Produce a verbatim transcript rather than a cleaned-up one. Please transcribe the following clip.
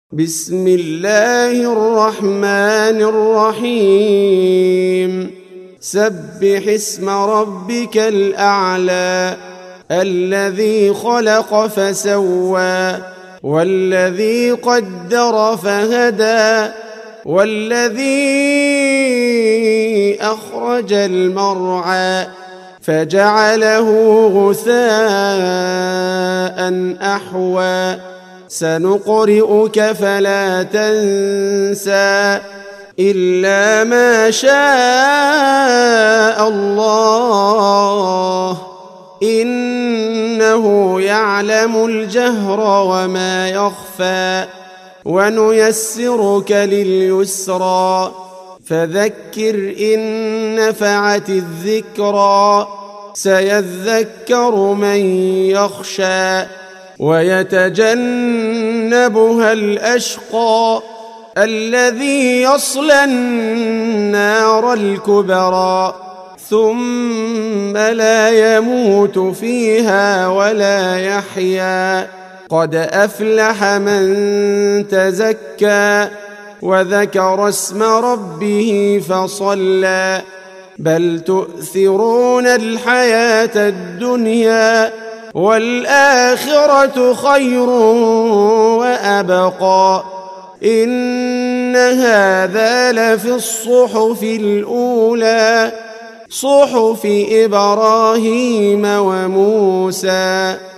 بسم الله الرحمن الرحيم سبح اسم ربك الأعلى الذي خلق فسوى والذي قدر فهدى والذي أخرج المرعى فجعله غثاء أحوى سنقرئك فلا تنسى إلا ما شاء الله إنه يعلم الجهر وما يخفى ونيسرك لليسرى فذكر إن نفعت الذكرى سيذكر من يخشى ويتجنبها الأشقى الذي يصلى النار الكبرى ثم لا يموت فيها ولا يحيا قد أفلح من تزكى وذكر اسم ربه فصلى بل تؤثرون الحياة الدنيا والآخرة خير وأبقى إن هذا لفي الصحف الأولى صحف إبراهيم وموسى.